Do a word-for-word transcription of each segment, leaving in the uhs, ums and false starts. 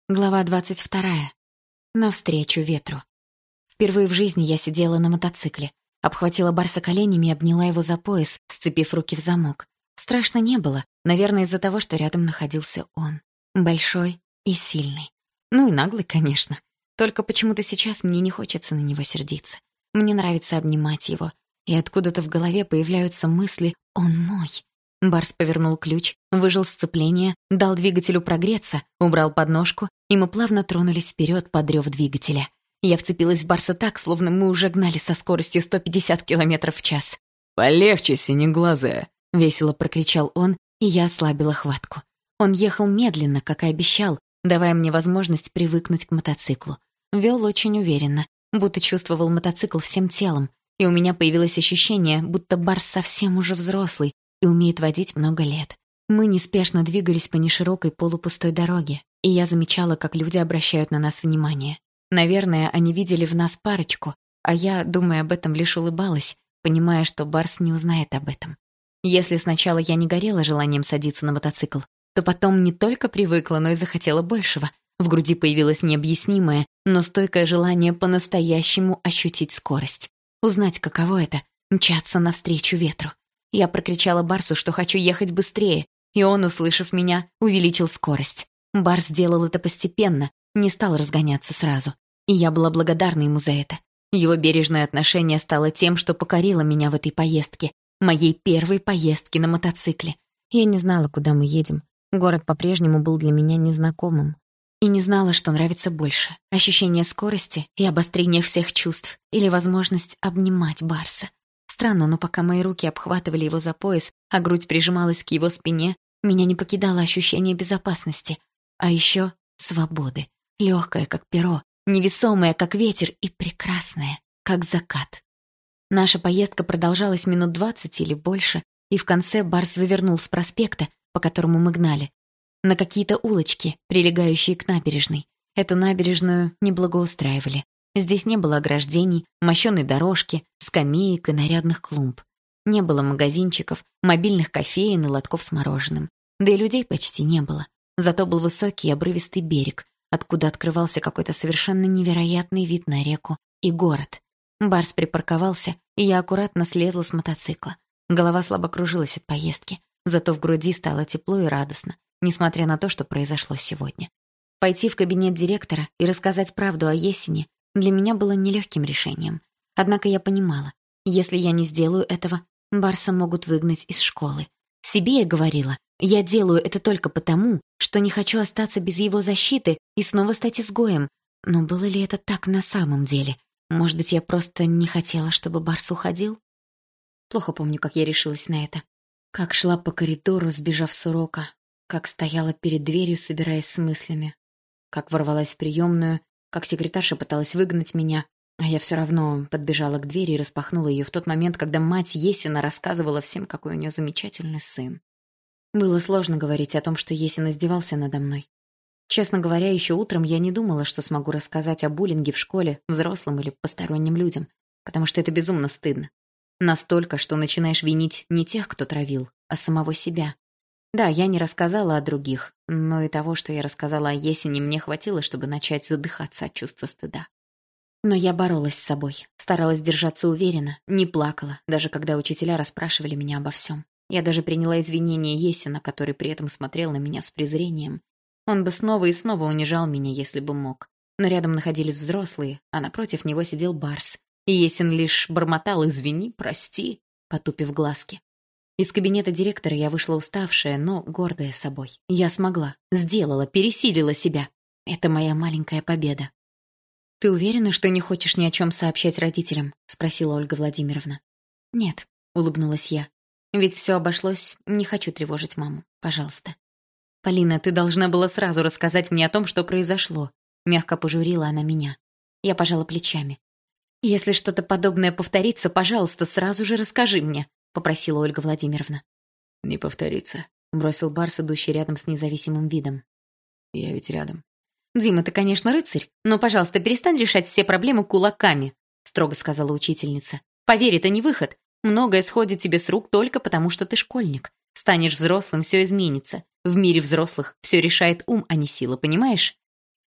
Глава двадцать вторая. Навстречу ветру. Впервые в жизни я сидела на мотоцикле, обхватила Барса коленями и обняла его за пояс, сцепив руки в замок. Страшно не было, наверное, из-за того, что рядом находился он. Большой и сильный. Ну и наглый, конечно. Только почему-то сейчас мне не хочется на него сердиться. Мне нравится обнимать его, и откуда-то в голове появляются мысли «он мой». Барс повернул ключ, выжал сцепление, дал двигателю прогреться, убрал подножку, и мы плавно тронулись вперед под рев двигателя. Я вцепилась в Барса так, словно мы уже гнали со скоростью сто пятьдесят километров в час. «Полегче, синеглазая!» — весело прокричал он, и я ослабила хватку. Он ехал медленно, как и обещал, давая мне возможность привыкнуть к мотоциклу. Вел очень уверенно, будто чувствовал мотоцикл всем телом, и у меня появилось ощущение, будто Барс совсем уже взрослый и умеет водить много лет. Мы неспешно двигались по неширокой полупустой дороге, и я замечала, как люди обращают на нас внимание. Наверное, они видели в нас парочку, а я, думая об этом, лишь улыбалась, понимая, что Барс не узнает об этом. Если сначала я не горела желанием садиться на мотоцикл, то потом не только привыкла, но и захотела большего. В груди появилось необъяснимое, но стойкое желание по-настоящему ощутить скорость. Узнать, каково это — мчаться навстречу ветру. Я прокричала Барсу, что хочу ехать быстрее, и он, услышав меня, увеличил скорость. Барс сделал это постепенно, не стал разгоняться сразу. И я была благодарна ему за это. Его бережное отношение стало тем, что покорило меня в этой поездке, моей первой поездке на мотоцикле. Я не знала, куда мы едем. Город по-прежнему был для меня незнакомым. И не знала, что нравится больше — ощущение скорости и обострение всех чувств, или возможность обнимать Барса. Странно, но пока мои руки обхватывали его за пояс, а грудь прижималась к его спине, меня не покидало ощущение безопасности, а еще свободы, легкое, как перо, невесомое, как ветер, и прекрасное, как закат. Наша поездка продолжалась минут двадцать или больше, и в конце Барс завернул с проспекта, по которому мы гнали, на какие-то улочки, прилегающие к набережной. Эту набережную не благоустраивали. Здесь не было ограждений, мощёной дорожки, скамеек и нарядных клумб. Не было магазинчиков, мобильных кофеен и лотков с мороженым. Да и людей почти не было. Зато был высокий обрывистый берег, откуда открывался какой-то совершенно невероятный вид на реку и город. Барс припарковался, и я аккуратно слезла с мотоцикла. Голова слабо кружилась от поездки, зато в груди стало тепло и радостно, несмотря на то, что произошло сегодня. Пойти в кабинет директора и рассказать правду о Есене для меня было нелегким решением. Однако я понимала, если я не сделаю этого, Барса могут выгнать из школы. Себе я говорила, я делаю это только потому, что не хочу остаться без его защиты и снова стать изгоем. Но было ли это так на самом деле? Может быть, я просто не хотела, чтобы Барс уходил? Плохо помню, как я решилась на это. Как шла по коридору, сбежав с урока. Как стояла перед дверью, собираясь с мыслями. Как ворвалась в приемную. Как секретарша пыталась выгнать меня, а я все равно подбежала к двери и распахнула ее в тот момент, когда мать Есина рассказывала всем, какой у нее замечательный сын. Было сложно говорить о том, что Есин издевался надо мной. Честно говоря, еще утром я не думала, что смогу рассказать о буллинге в школе взрослым или посторонним людям, потому что это безумно стыдно. Настолько, что начинаешь винить не тех, кто травил, а самого себя. Да, я не рассказала о других, но и того, что я рассказала о Есине, мне хватило, чтобы начать задыхаться от чувства стыда. Но я боролась с собой, старалась держаться уверенно, не плакала, даже когда учителя расспрашивали меня обо всем. Я даже приняла извинения Есина, который при этом смотрел на меня с презрением. Он бы снова и снова унижал меня, если бы мог. Но рядом находились взрослые, а напротив него сидел Барс. И Есин лишь бормотал «извини, прости», потупив глазки. Из кабинета директора я вышла уставшая, но гордая собой. Я смогла, сделала, пересилила себя. Это моя маленькая победа. «Ты уверена, что не хочешь ни о чем сообщать родителям?» — спросила Ольга Владимировна. «Нет», — улыбнулась я. «Ведь все обошлось, не хочу тревожить маму. Пожалуйста». «Полина, ты должна была сразу рассказать мне о том, что произошло», — мягко пожурила она меня. Я пожала плечами. «Если что-то подобное повторится, пожалуйста, сразу же расскажи мне», — попросила Ольга Владимировна. «Не повторится», — бросил Барс, идущий рядом с независимым видом. «Я ведь рядом». «Дима, ты, конечно, рыцарь, но, пожалуйста, перестань решать все проблемы кулаками», — строго сказала учительница. «Поверь, это не выход. Многое сходит тебе с рук только потому, что ты школьник. Станешь взрослым, все изменится. В мире взрослых все решает ум, а не сила, понимаешь?»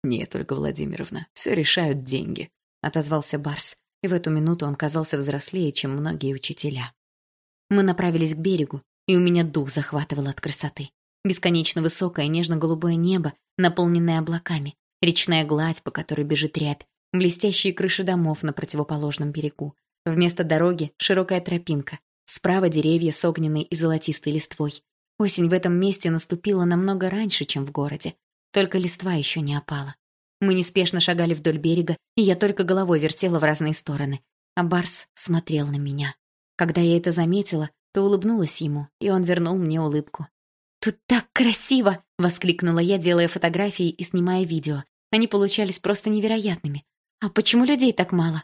«Нет, Ольга Владимировна, все решают деньги», — отозвался Барс, и в эту минуту он казался взрослее, чем многие учителя. Мы направились к берегу, и у меня дух захватывал от красоты. Бесконечно высокое нежно-голубое небо, наполненное облаками, речная гладь, по которой бежит рябь, блестящие крыши домов на противоположном берегу. Вместо дороги широкая тропинка, справа деревья с огненной и золотистой листвой. Осень в этом месте наступила намного раньше, чем в городе. Только листва еще не опала. Мы неспешно шагали вдоль берега, и я только головой вертела в разные стороны. А Барс смотрел на меня. Когда я это заметила, то улыбнулась ему, и он вернул мне улыбку. «Тут так красиво!» — воскликнула я, делая фотографии и снимая видео. Они получались просто невероятными. «А почему людей так мало?»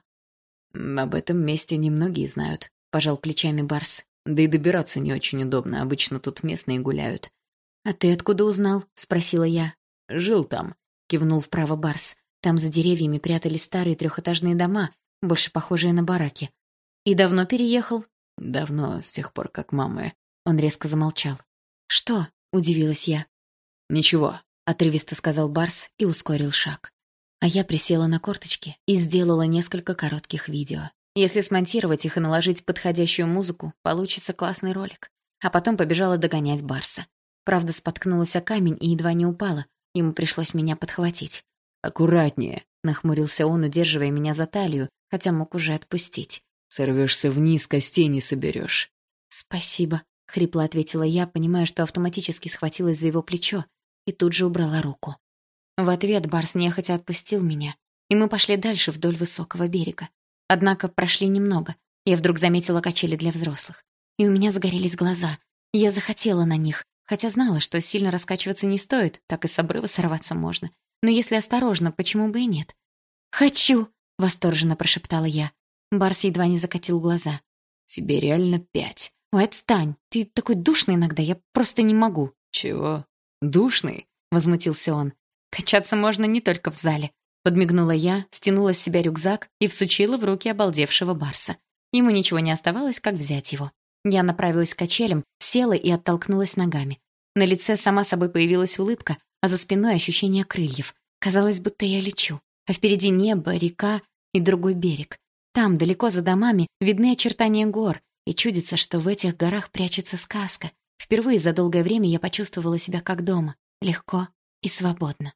«Об этом месте немногие знают», — пожал плечами Барс. «Да и добираться не очень удобно, обычно тут местные гуляют». «А ты откуда узнал?» — спросила я. «Жил там», — кивнул вправо Барс. Там за деревьями прятались старые трехэтажные дома, больше похожие на бараки. «И давно переехал?» «Давно, с тех пор, как мама...» Он резко замолчал. «Что?» — удивилась я. «Ничего», — отрывисто сказал Барс и ускорил шаг. А я присела на корточки и сделала несколько коротких видео. Если смонтировать их и наложить подходящую музыку, получится классный ролик. А потом побежала догонять Барса. Правда, споткнулась о камень и едва не упала. Ему пришлось меня подхватить. «Аккуратнее», — нахмурился он, удерживая меня за талию, хотя мог уже отпустить. «Сорвешься вниз, костей не соберешь». «Спасибо», — хрипло ответила я, понимая, что автоматически схватилась за его плечо, и тут же убрала руку. В ответ Барс нехотя отпустил меня, и мы пошли дальше вдоль высокого берега. Однако прошли немного. Я вдруг заметила качели для взрослых. И у меня загорелись глаза. Я захотела на них, хотя знала, что сильно раскачиваться не стоит, так и с обрыва сорваться можно. Но если осторожно, почему бы и нет? «Хочу!» — восторженно прошептала я. Барс едва не закатил глаза. «Тебе реально пять». «Ой, отстань! Ты такой душный иногда, я просто не могу». «Чего? Душный?» — возмутился он. «Качаться можно не только в зале». Подмигнула я, стянула с себя рюкзак и всучила в руки обалдевшего Барса. Ему ничего не оставалось, как взять его. Я направилась к качелям, села и оттолкнулась ногами. На лице сама собой появилась улыбка, а за спиной ощущение крыльев. Казалось, будто я лечу. А впереди небо, река и другой берег. Там, далеко за домами, видны очертания гор, и чудится, что в этих горах прячется сказка. Впервые за долгое время я почувствовала себя как дома, легко и свободно.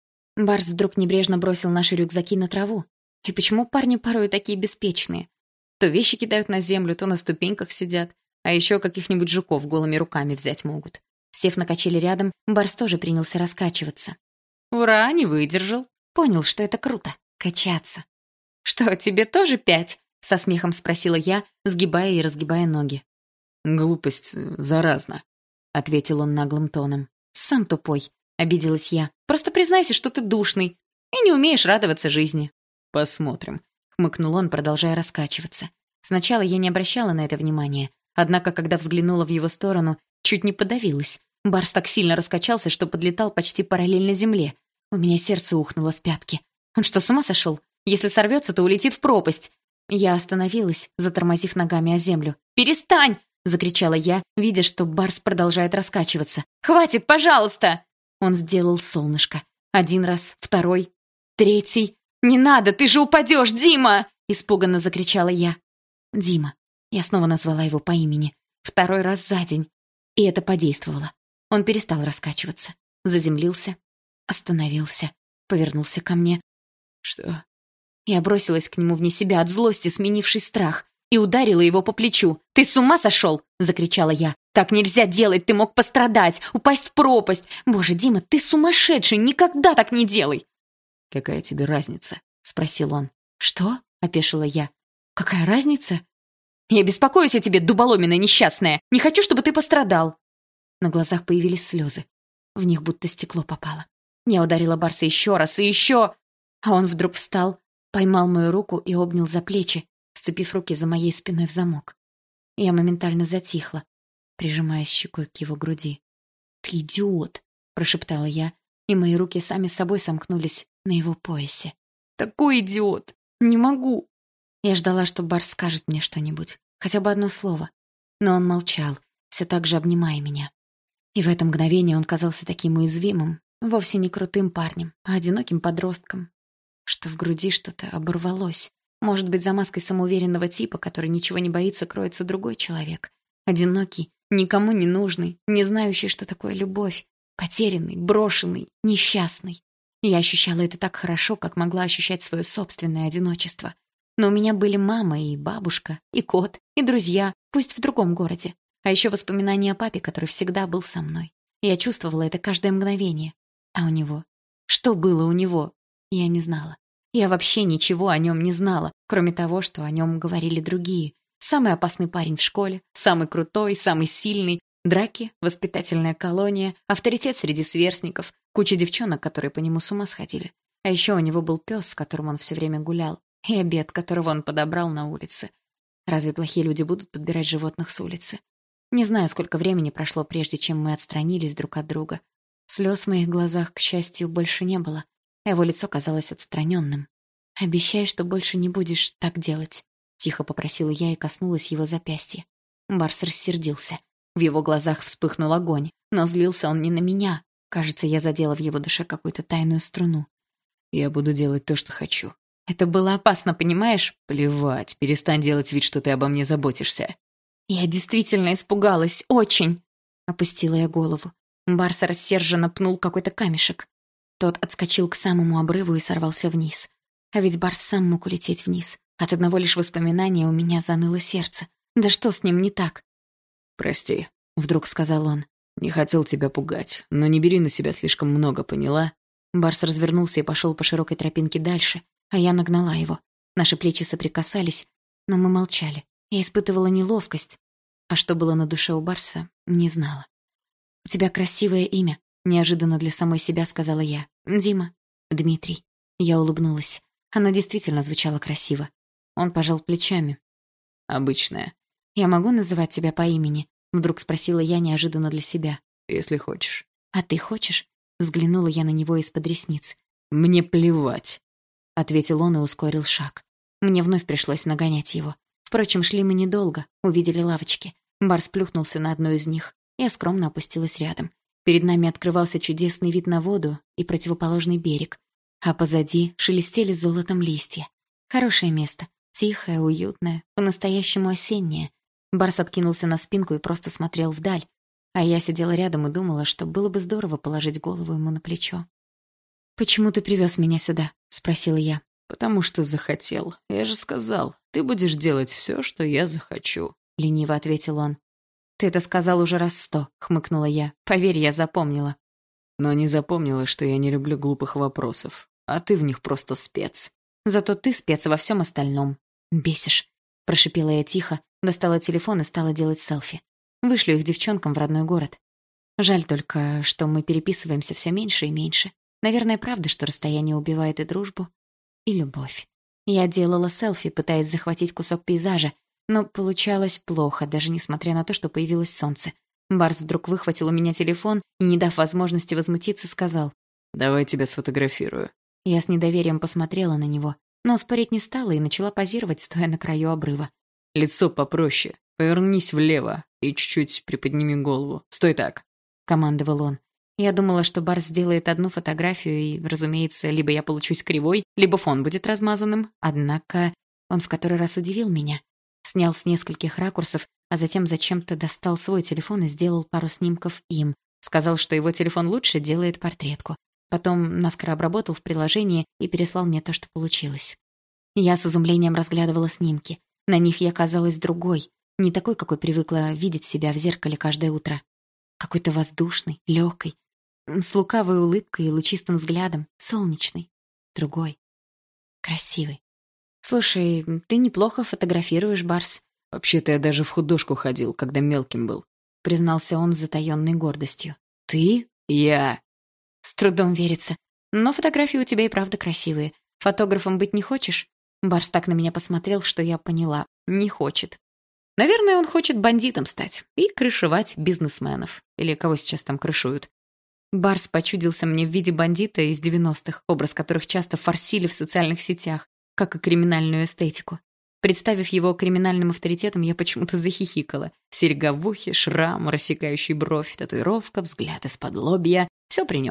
Барс вдруг небрежно бросил наши рюкзаки на траву. И почему парни порой такие беспечные? То вещи кидают на землю, то на ступеньках сидят, а еще каких-нибудь жуков голыми руками взять могут. Сев на качели рядом, Барс тоже принялся раскачиваться. «Ура, не выдержал!» Понял, что это круто — качаться. «Что, тебе тоже пять?» — со смехом спросила я, сгибая и разгибая ноги. «Глупость заразна», — ответил он наглым тоном. «Сам тупой», — обиделась я. «Просто признайся, что ты душный и не умеешь радоваться жизни». «Посмотрим», — хмыкнул он, продолжая раскачиваться. Сначала я не обращала на это внимания, однако, когда взглянула в его сторону, чуть не подавилась. Барс так сильно раскачался, что подлетал почти параллельно земле. У меня сердце ухнуло в пятки. Он что, с ума сошел? Если сорвется, то улетит в пропасть. Я остановилась, затормозив ногами о землю. «Перестань!» — закричала я, видя, что Барс продолжает раскачиваться. «Хватит, пожалуйста!» Он сделал солнышко. Один раз, второй, третий. «Не надо, ты же упадешь, Дима!» — испуганно закричала я. «Дима». Я снова назвала его по имени. Второй раз за день. И это подействовало. Он перестал раскачиваться. Заземлился. Остановился. Повернулся ко мне. «Что?» Я бросилась к нему вне себя от злости, сменивший страх, и ударила его по плечу. «Ты с ума сошел?» — закричала я. «Так нельзя делать, ты мог пострадать, упасть в пропасть. Боже, Дима, ты сумасшедший, никогда так не делай!» «Какая тебе разница?» — спросил он. «Что?» — опешила я. «Какая разница?» «Я беспокоюсь о тебе, дуболомина несчастная. Не хочу, чтобы ты пострадал». На глазах появились слезы. В них будто стекло попало. Я ударила Барса еще раз и еще. А он вдруг встал, поймал мою руку и обнял за плечи, сцепив руки за моей спиной в замок. Я моментально затихла, прижимаясь щекой к его груди. «Ты идиот!» — прошептала я, и мои руки сами собой сомкнулись на его поясе. «Такой идиот! Не могу!» Я ждала, что Барс скажет мне что-нибудь, хотя бы одно слово. Но он молчал, все так же обнимая меня. И в это мгновение он казался таким уязвимым, Вовсе не крутым парнем, а одиноким подростком. Что в груди что-то оборвалось. Может быть, за маской самоуверенного типа, который ничего не боится, кроется другой человек. Одинокий, никому не нужный, не знающий, что такое любовь. Потерянный, брошенный, несчастный. Я ощущала это так хорошо, как могла ощущать свое собственное одиночество. Но у меня были мама и бабушка, и кот, и друзья, пусть в другом городе. А еще воспоминания о папе, который всегда был со мной. Я чувствовала это каждое мгновение. А у него? Что было у него? Я не знала. Я вообще ничего о нем не знала, кроме того, что о нем говорили другие. Самый опасный парень в школе, самый крутой, самый сильный, драки, воспитательная колония, авторитет среди сверстников, куча девчонок, которые по нему с ума сходили. А еще у него был пес, с которым он все время гулял, и обед, которого он подобрал на улице. Разве плохие люди будут подбирать животных с улицы? Не знаю, сколько времени прошло, прежде чем мы отстранились друг от друга. Слез в моих глазах, к счастью, больше не было. Его лицо казалось отстраненным. «Обещай, что больше не будешь так делать», — тихо попросила я и коснулась его запястья. Барс рассердился. В его глазах вспыхнул огонь, но злился он не на меня. Кажется, я задела в его душе какую-то тайную струну. «Я буду делать то, что хочу». Это было опасно, понимаешь? «Плевать, перестань делать вид, что ты обо мне заботишься». Я действительно испугалась, очень. Опустила я голову. Барс рассерженно пнул какой-то камешек. Тот отскочил к самому обрыву и сорвался вниз. А ведь Барс сам мог улететь вниз. От одного лишь воспоминания у меня заныло сердце. Да что с ним не так? «Прости», — вдруг сказал он. «Не хотел тебя пугать, но не бери на себя слишком много, поняла?» Барс развернулся и пошел по широкой тропинке дальше, а я нагнала его. Наши плечи соприкасались, но мы молчали. Я испытывала неловкость, а что было на душе у Барса, не знала. «У тебя красивое имя», — неожиданно для самой себя сказала я. «Дима». «Дмитрий». Я улыбнулась. Оно действительно звучало красиво. Он пожал плечами. «Обычное». «Я могу называть тебя по имени?» — вдруг спросила я неожиданно для себя. «Если хочешь». «А ты хочешь?» — взглянула я на него из-под ресниц. «Мне плевать», — ответил он и ускорил шаг. Мне вновь пришлось нагонять его. Впрочем, шли мы недолго, увидели лавочки. Барс плюхнулся на одну из них. Я скромно опустилась рядом. Перед нами открывался чудесный вид на воду и противоположный берег. А позади шелестели золотом листья. Хорошее место. Тихое, уютное, по-настоящему осеннее. Барс откинулся на спинку и просто смотрел вдаль. А я сидела рядом и думала, что было бы здорово положить голову ему на плечо. «Почему ты привез меня сюда?» — спросила я. «Потому что захотел. Я же сказал, ты будешь делать все, что я захочу», — лениво ответил он. «Ты это сказал уже раз сто», — хмыкнула я. «Поверь, я запомнила». «Но не запомнила, что я не люблю глупых вопросов, а ты в них просто спец». «Зато ты спец во всем остальном». «Бесишь», — прошипела я тихо, достала телефон и стала делать селфи. Вышлю их девчонкам в родной город. Жаль только, что мы переписываемся все меньше и меньше. Наверное, правда, что расстояние убивает и дружбу, и любовь. Я делала селфи, пытаясь захватить кусок пейзажа, но получалось плохо, даже несмотря на то, что появилось солнце. Барс вдруг выхватил у меня телефон и, не дав возможности возмутиться, сказал: «Давай тебя сфотографирую». Я с недоверием посмотрела на него, но спорить не стала и начала позировать, стоя на краю обрыва. «Лицо попроще. Повернись влево и чуть-чуть приподними голову. Стой так», — командовал он. Я думала, что Барс сделает одну фотографию, и, разумеется, либо я получусь кривой, либо фон будет размазанным. Однако он в который раз удивил меня. Снял с нескольких ракурсов, а затем зачем-то достал свой телефон и сделал пару снимков им. Сказал, что его телефон лучше делает портретку. Потом наскоро обработал в приложении и переслал мне то, что получилось. Я с изумлением разглядывала снимки. На них я казалась другой, не такой, какой привыкла видеть себя в зеркале каждое утро. Какой-то воздушный, легкой, с лукавой улыбкой и лучистым взглядом, солнечный, другой, красивый. «Слушай, ты неплохо фотографируешь, Барс». «Вообще-то я даже в художку ходил, когда мелким был», — признался он с затаённой гордостью. «Ты? Я?» «С трудом верится. Но фотографии у тебя и правда красивые. Фотографом быть не хочешь?» Барс так на меня посмотрел, что я поняла. Не хочет. Наверное, он хочет бандитом стать и крышевать бизнесменов. Или кого сейчас там крышуют. Барс почудился мне в виде бандита из девяностых, образ которых часто форсили в социальных сетях, как и криминальную эстетику. Представив его криминальным авторитетом, я почему-то захихикала. Серьга в ухе, шрам, рассекающий бровь, татуировка, взгляд из-под лобья. Все при нем.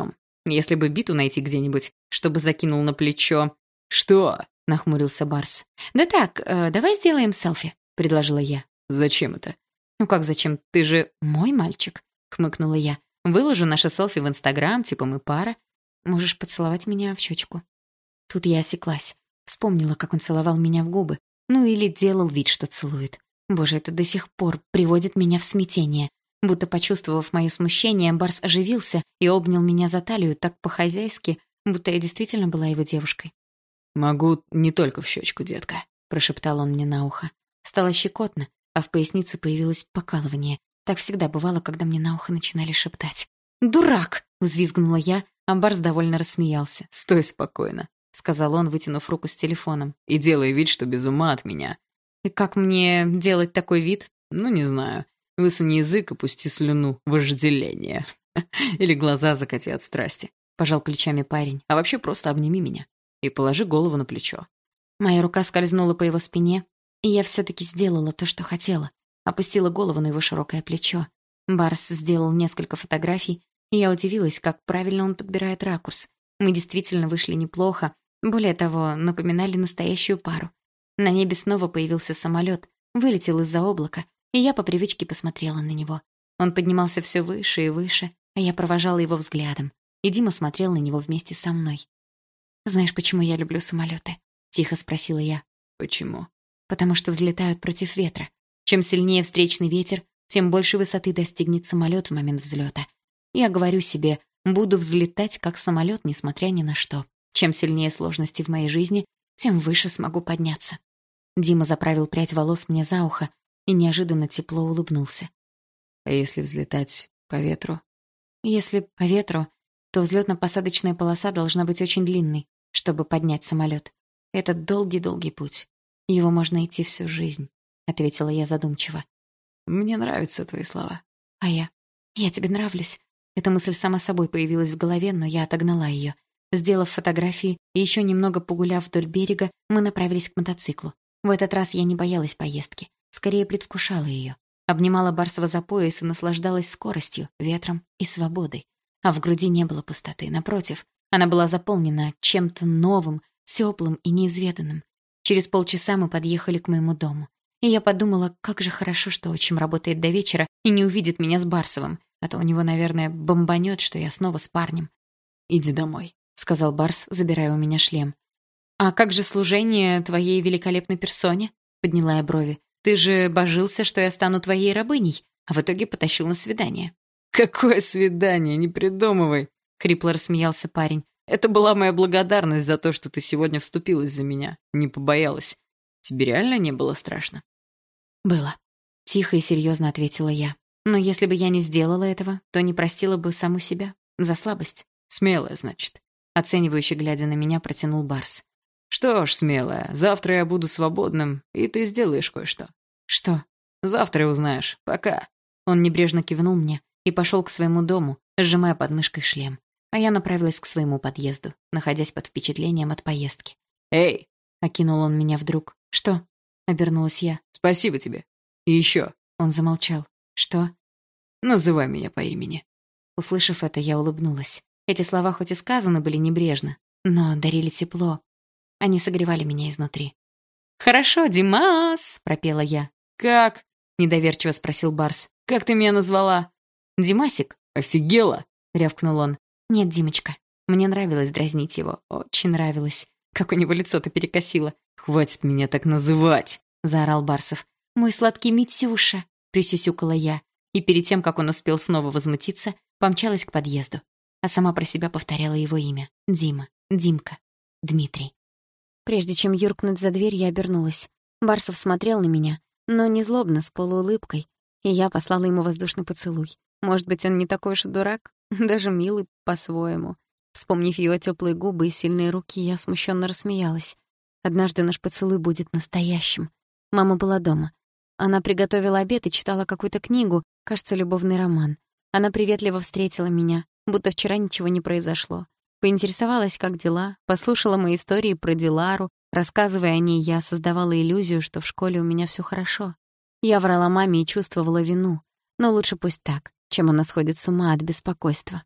Если бы биту найти где-нибудь, чтобы закинул на плечо. Что? Нахмурился Барс. Да так, э, давай сделаем селфи, предложила я. Зачем это? Ну как зачем? Ты же мой мальчик, хмыкнула я. Выложу наше селфи в Инстаграм, типа мы пара. Можешь поцеловать меня в щечку. Тут я осеклась. Вспомнила, как он целовал меня в губы. Ну или делал вид, что целует. Боже, это до сих пор приводит меня в смятение. Будто почувствовав мое смущение, Барс оживился и обнял меня за талию так по-хозяйски, будто я действительно была его девушкой. «Могу не только в щечку, детка», — прошептал он мне на ухо. Стало щекотно, а в пояснице появилось покалывание. Так всегда бывало, когда мне на ухо начинали шептать. «Дурак!» — взвизгнула я, а Барс довольно рассмеялся. «Стой спокойно», — сказал он, вытянув руку с телефоном. «И делай вид, что без ума от меня». «И как мне делать такой вид?» «Ну, не знаю. Высунь язык и пусти слюну. Вожделение. Или глаза закати от страсти». Пожал плечами парень. «А вообще просто обними меня и положи голову на плечо». Моя рука скользнула по его спине, и я все-таки сделала то, что хотела. Опустила голову на его широкое плечо. Барс сделал несколько фотографий, и я удивилась, как правильно он подбирает ракурс. Мы действительно вышли неплохо. Более того, напоминали настоящую пару. На небе снова появился самолет, вылетел из-за облака, и я по привычке посмотрела на него. Он поднимался все выше и выше, а я провожала его взглядом, и Дима смотрел на него вместе со мной. «Знаешь, почему я люблю самолеты?» — тихо спросила я. «Почему?» «Потому что взлетают против ветра. Чем сильнее встречный ветер, тем больше высоты достигнет самолет в момент взлета. Я говорю себе, буду взлетать как самолет, несмотря ни на что. Чем сильнее сложности в моей жизни, тем выше смогу подняться». Дима заправил прядь волос мне за ухо и неожиданно тепло улыбнулся. «А если взлетать по ветру?» «Если по ветру, то взлетно-посадочная полоса должна быть очень длинной, чтобы поднять самолет. Это долгий-долгий путь. Его можно идти всю жизнь», — ответила я задумчиво. «Мне нравятся твои слова». «А я? Я тебе нравлюсь». Эта мысль сама собой появилась в голове, но я отогнала ее. Сделав фотографии и еще немного погуляв вдоль берега, мы направились к мотоциклу. В этот раз я не боялась поездки, скорее предвкушала ее. Обнимала Барсова за пояс и наслаждалась скоростью, ветром и свободой. А в груди не было пустоты, напротив, она была заполнена чем-то новым, теплым и неизведанным. Через полчаса мы подъехали к моему дому. И я подумала, как же хорошо, что отчим работает до вечера и не увидит меня с Барсовым, а то у него, наверное, бомбанет, что я снова с парнем. «Иди домой», — сказал Барс, забирая у меня шлем. «А как же служение твоей великолепной персоне?» — подняла я брови. «Ты же божился, что я стану твоей рабыней, а в итоге потащил на свидание». «Какое свидание? Не придумывай!» — хрипло рассмеялся парень. «Это была моя благодарность за то, что ты сегодня вступилась за меня. Не побоялась. Тебе реально не было страшно?» «Было», — тихо и серьезно ответила я. «Но если бы я не сделала этого, то не простила бы саму себя. За слабость». «Смелая, значит», — оценивающе глядя на меня, протянул Барс. «Что ж, смелая, завтра я буду свободным, и ты сделаешь кое-что». «Что?» «Завтра узнаешь. Пока». Он небрежно кивнул мне и пошел к своему дому, сжимая под мышкой шлем. А я направилась к своему подъезду, находясь под впечатлением от поездки. «Эй!» — окинул он меня вдруг. «Что?» — обернулась я. «Спасибо тебе. И еще». Он замолчал. «Что?» «Называй меня по имени». Услышав это, я улыбнулась. Эти слова хоть и сказаны были небрежно, но дарили тепло. Они согревали меня изнутри. «Хорошо, Димас!» — пропела я. «Как?» — недоверчиво спросил Барс. «Как ты меня назвала?» «Димасик». «Офигела!» — рявкнул он. «Нет, Димочка». Мне нравилось дразнить его. Очень нравилось. Как у него лицо-то перекосило. «Хватит меня так называть!» — заорал Барсов. «Мой сладкий Митюша!» — присюсюкала я. И перед тем, как он успел снова возмутиться, помчалась к подъезду. А сама про себя повторяла его имя. Дима, Димка, Дмитрий. Прежде чем юркнуть за дверь, я обернулась. Барсов смотрел на меня, но не злобно, с полуулыбкой. И я послала ему воздушный поцелуй. Может быть, он не такой уж и дурак, даже милый по-своему. Вспомнив его теплые губы и сильные руки, я смущенно рассмеялась. Однажды наш поцелуй будет настоящим. Мама была дома. Она приготовила обед и читала какую-то книгу, кажется, любовный роман. Она приветливо встретила меня, будто вчера ничего не произошло. Поинтересовалась, как дела, послушала мои истории про Дилару. Рассказывая о ней, я создавала иллюзию, что в школе у меня всё хорошо. Я врала маме и чувствовала вину. Но лучше пусть так, чем она сходит с ума от беспокойства.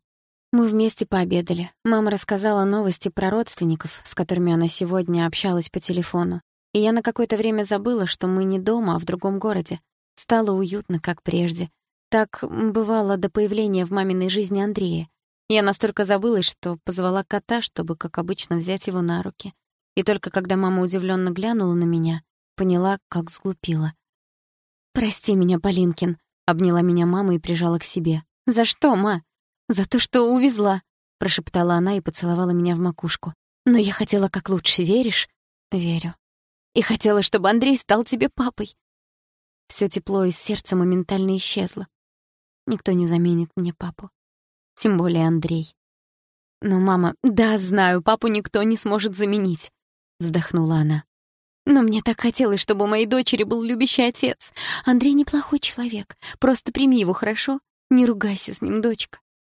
Мы вместе пообедали. Мама рассказала новости про родственников, с которыми она сегодня общалась по телефону. И я на какое-то время забыла, что мы не дома, а в другом городе. Стало уютно, как прежде. Так бывало до появления в маминой жизни Андрея. Я настолько забылась, что позвала кота, чтобы, как обычно, взять его на руки. И только когда мама удивлённо глянула на меня, поняла, как сглупила. «Прости меня, Полинкин», — обняла меня мама и прижала к себе. «За что, ма?» «За то, что увезла», — прошептала она и поцеловала меня в макушку. «Но я хотела как лучше, веришь?» «Верю. И хотела, чтобы Андрей стал тебе папой». Всё тепло из сердца моментально исчезло. Никто не заменит мне папу. Тем более Андрей. «Но, мама, да, знаю, папу никто не сможет заменить», — вздохнула она. «Но мне так хотелось, чтобы у моей дочери был любящий отец. Андрей неплохой человек. Просто прими его, хорошо? Не ругайся с ним, дочка».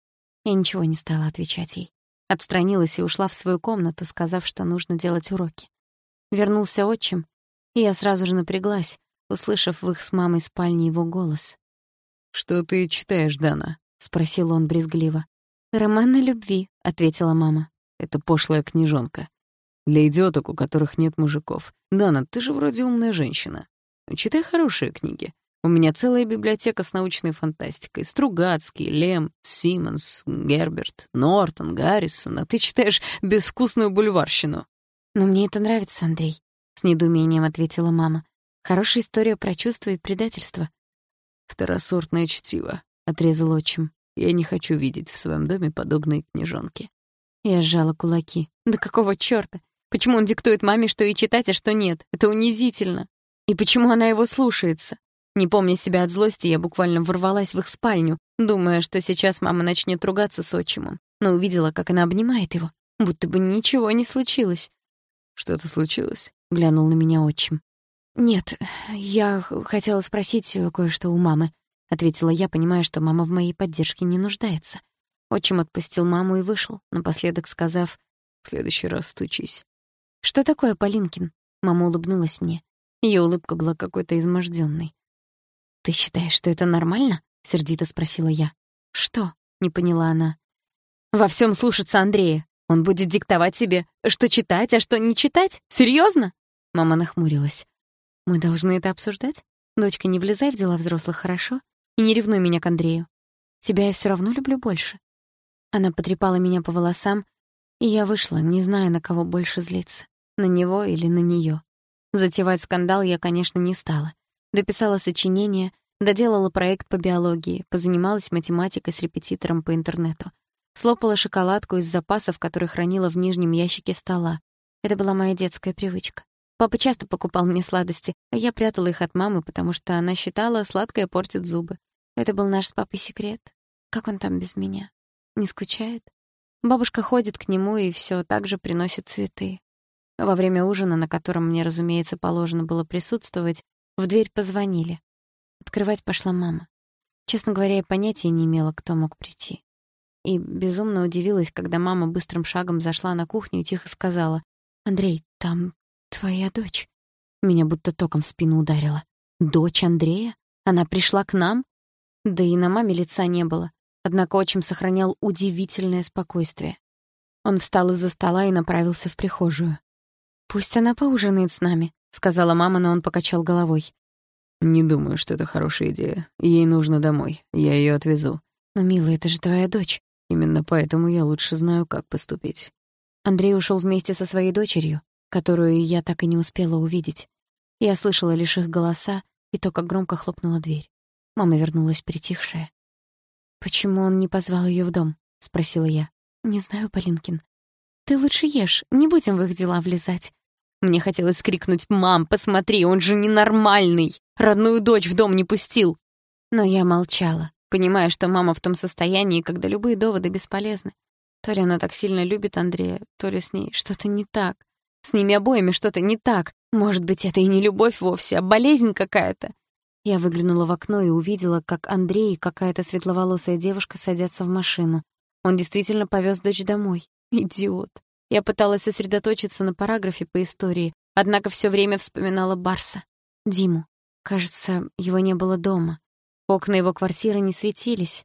Я ничего не стала отвечать ей. Отстранилась и ушла в свою комнату, сказав, что нужно делать уроки. Вернулся отчим, и я сразу же напряглась, услышав в их с мамой спальне его голос. «Что ты читаешь, Дана?» — спросил он брезгливо. «Роман о любви», — ответила мама. «Это пошлая книжонка. Для идиоток, у которых нет мужиков. Дана, ты же вроде умная женщина. Читай хорошие книги. У меня целая библиотека с научной фантастикой. Стругацкий, Лем, Симмонс, Герберт, Нортон, Гаррисон. А ты читаешь безвкусную бульварщину». «Но мне это нравится, Андрей», — с недоумением ответила мама. «Хорошая история про чувства и предательство». «Второсортное чтиво», — отрезал отчим. «Я не хочу видеть в своем доме подобные книжонки». Я сжала кулаки. «Да какого чёрта? Почему он диктует маме, что и читать, а что нет? Это унизительно. И почему она его слушается?» Не помня себя от злости, я буквально ворвалась в их спальню, думая, что сейчас мама начнет ругаться с отчимом, но увидела, как она обнимает его, будто бы ничего не случилось. «Что-то случилось?» — глянул на меня отчим. «Нет, я хотела спросить кое-что у мамы», — ответила я, понимая, что мама в моей поддержке не нуждается. Отчим отпустил маму и вышел, напоследок сказав: «В следующий раз стучись». «Что такое, Полинкин?» Мама улыбнулась мне. Её улыбка была какой-то измождённой. «Ты считаешь, что это нормально?» — сердито спросила я. «Что?» — не поняла она. «Во всём слушаться Андрея. Он будет диктовать себе, что читать, а что не читать? Серьёзно?» Мама нахмурилась. «Мы должны это обсуждать? Дочка, не влезай в дела взрослых, хорошо? И не ревнуй меня к Андрею. Тебя я всё равно люблю больше». Она потрепала меня по волосам, и я вышла, не зная, на кого больше злиться. На него или на неё. Затевать скандал я, конечно, не стала. Дописала сочинение, доделала проект по биологии, позанималась математикой с репетитором по интернету. Слопала шоколадку из запасов, которые хранила в нижнем ящике стола. Это была моя детская привычка. Папа часто покупал мне сладости, а я прятала их от мамы, потому что она считала, сладкое портит зубы. Это был наш с папой секрет. Как он там без меня? Не скучает? Бабушка ходит к нему и всё так же приносит цветы. Во время ужина, на котором мне, разумеется, положено было присутствовать, в дверь позвонили. Открывать пошла мама. Честно говоря, я понятия не имела, кто мог прийти. И безумно удивилась, когда мама быстрым шагом зашла на кухню и тихо сказала: «Андрей, там твоя дочь». Меня будто током в спину ударило. Дочь Андрея? Она пришла к нам? Да и на маме лица не было. Однако отчим сохранял удивительное спокойствие. Он встал из-за стола и направился в прихожую. «Пусть она поужинает с нами», — сказала мама, но он покачал головой. «Не думаю, что это хорошая идея. Ей нужно домой. Я её отвезу». «Но, милая, это же твоя дочь». «Именно поэтому я лучше знаю, как поступить». Андрей ушёл вместе со своей дочерью, которую я так и не успела увидеть. Я слышала лишь их голоса и то, как громко хлопнула дверь. Мама вернулась притихшая. «Почему он не позвал её в дом?» — спросила я. «Не знаю, Полинкин. Ты лучше ешь, не будем в их дела влезать». Мне хотелось крикнуть: «Мам, посмотри, он же ненормальный! Родную дочь в дом не пустил!» Но я молчала, понимая, что мама в том состоянии, когда любые доводы бесполезны. То ли она так сильно любит Андрея, то ли с ней что-то не так. С ними обоими что-то не так. Может быть, это и не любовь вовсе, а болезнь какая-то. Я выглянула в окно и увидела, как Андрей и какая-то светловолосая девушка садятся в машину. Он действительно повез дочь домой. Идиот. Я пыталась сосредоточиться на параграфе по истории, однако все время вспоминала Барса. Диму. Кажется, его не было дома. Окна его квартиры не светились.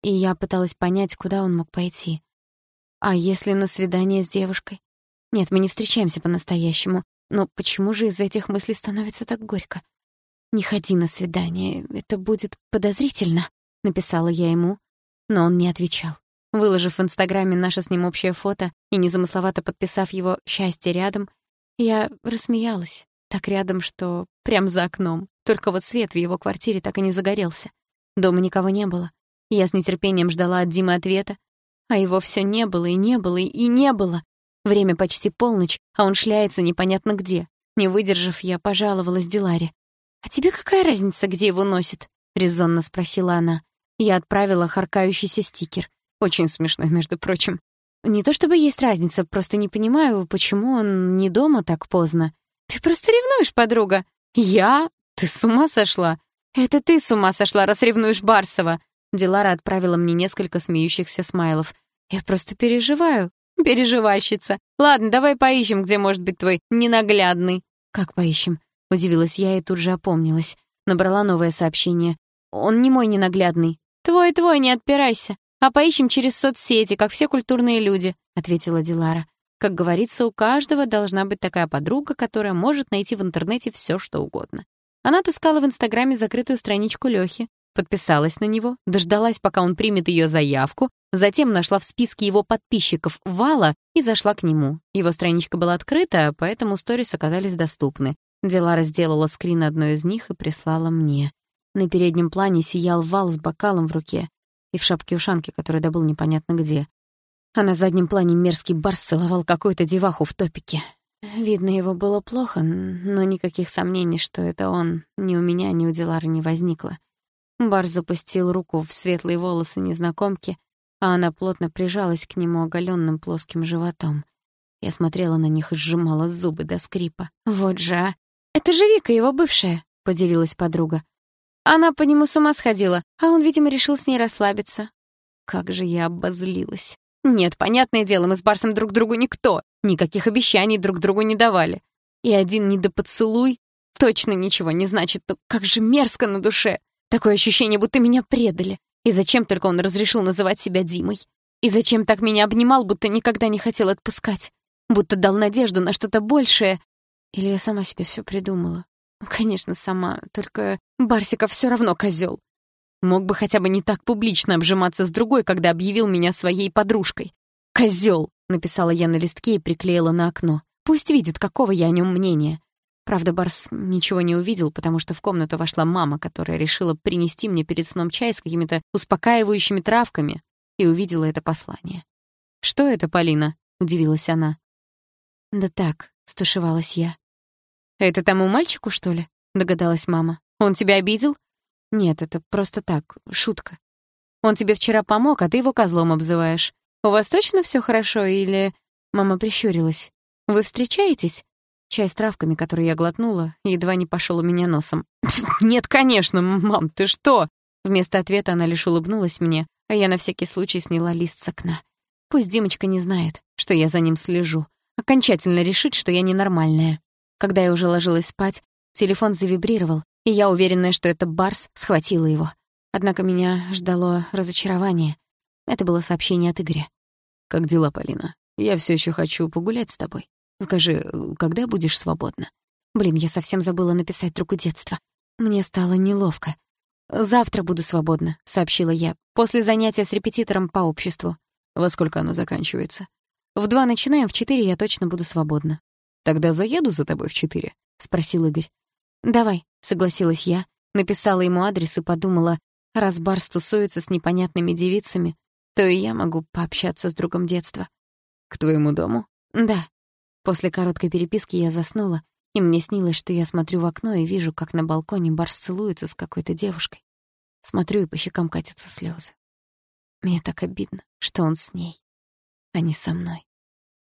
и я пыталась понять, куда он мог пойти. А если на свидание с девушкой? Нет, мы не встречаемся по-настоящему, но почему же из этих мыслей становится так горько? «Не ходи на свидание, это будет подозрительно», — написала я ему, но он не отвечал. Выложив в Инстаграме наше с ним общее фото и незамысловато подписав его «Счастье рядом», я рассмеялась. Так рядом, что прям за окном. Только вот свет в его квартире так и не загорелся. Дома никого не было. Я с нетерпением ждала от Димы ответа, а его всё не было и не было и не было. Время почти полночь, а он шляется непонятно где. Не выдержав, я пожаловалась Диларе. «А тебе какая разница, где его носит?» — резонно спросила она. Я отправила харкающийся стикер. Очень смешной, между прочим. «Не то чтобы есть разница, просто не понимаю, почему он не дома так поздно». «Ты просто ревнуешь, подруга». «Я? Ты с ума сошла?» «Это ты с ума сошла, раз ревнуешь Барсова». Дилара отправила мне несколько смеющихся смайлов. «Я просто переживаю». «Переживальщица. Ладно, давай поищем, где может быть твой ненаглядный». «Как поищем?» — удивилась я и тут же опомнилась. Набрала новое сообщение. «Он не мой ненаглядный». «Твой-твой, не отпирайся. А поищем через соцсети, как все культурные люди», — ответила Дилара. Как говорится, у каждого должна быть такая подруга, которая может найти в интернете всё, что угодно. Она отыскала в Инстаграме закрытую страничку Лёхи, подписалась на него, дождалась, пока он примет её заявку, затем нашла в списке его подписчиков Вала и зашла к нему. Его страничка была открыта, поэтому сторис оказались доступны. Дилара сделала скрин одной из них и прислала мне. На переднем плане сиял Вал с бокалом в руке и в шапке-ушанке, которую добыл непонятно где. А на заднем плане мерзкий Барс целовал какую-то деваху в топике. Видно, его было плохо, но никаких сомнений, что это он, ни у меня, ни у Дилары не возникло. Барс запустил руку в светлые волосы незнакомки, а она плотно прижалась к нему оголённым плоским животом. Я смотрела на них и сжимала зубы до скрипа. «Вот же, а! Это же Вика, его бывшая!» — поделилась подруга. Она по нему с ума сходила, а он, видимо, решил с ней расслабиться. Как же я обозлилась. Нет, понятное дело, мы с Барсом друг другу никто. Никаких обещаний друг другу не давали. И один недопоцелуй точно ничего не значит. Но как же мерзко на душе. Такое ощущение, будто меня предали. И зачем только он разрешил называть себя Димой? И зачем так меня обнимал, будто никогда не хотел отпускать? Будто дал надежду на что-то большее. Или я сама себе всё придумала? Конечно, сама. Только Барсиков всё равно козёл. Мог бы хотя бы не так публично обжиматься с другой, когда объявил меня своей подружкой. «Козёл!» — написала я на листке и приклеила на окно. «Пусть видит, какого я о нём мнения». Правда, Барс ничего не увидел, потому что в комнату вошла мама, которая решила принести мне перед сном чай с какими-то успокаивающими травками, и увидела это послание. «Что это, Полина?» — удивилась она. «Да так», — стушевалась я. «Это тому мальчику, что ли?» — догадалась мама. «Он тебя обидел?» «Нет, это просто так, шутка. Он тебе вчера помог, а ты его козлом обзываешь. У вас точно всё хорошо или...» Мама прищурилась. «Вы встречаетесь?» Чай с травками, который я глотнула, едва не пошёл у меня носом. «Нет, конечно, мам, ты что?» Вместо ответа она лишь улыбнулась мне, а я на всякий случай сняла лист с окна. Пусть Димочка не знает, что я за ним слежу. Окончательно решит, что я ненормальная. Когда я уже ложилась спать, телефон завибрировал, и я, уверенная, что это Барс, схватила его. Однако меня ждало разочарование. Это было сообщение от Игоря. «Как дела, Полина? Я всё ещё хочу погулять с тобой. Скажи, когда будешь свободна?» Блин, я совсем забыла написать другу детства. Мне стало неловко. «Завтра буду свободна», — сообщила я, «после занятия с репетитором по обществу». «Во сколько оно заканчивается?» «В два начинаем, в четыре я точно буду свободна». «Тогда заеду за тобой в четыре?» — спросил Игорь. «Давай», — согласилась я, написала ему адрес и подумала, раз Барс тусуется с непонятными девицами, то и я могу пообщаться с другом детства. «К твоему дому?» «Да». После короткой переписки я заснула, и мне снилось, что я смотрю в окно и вижу, как на балконе Барс целуется с какой-то девушкой. Смотрю, и по щекам катятся слёзы. Мне так обидно, что он с ней, а не со мной.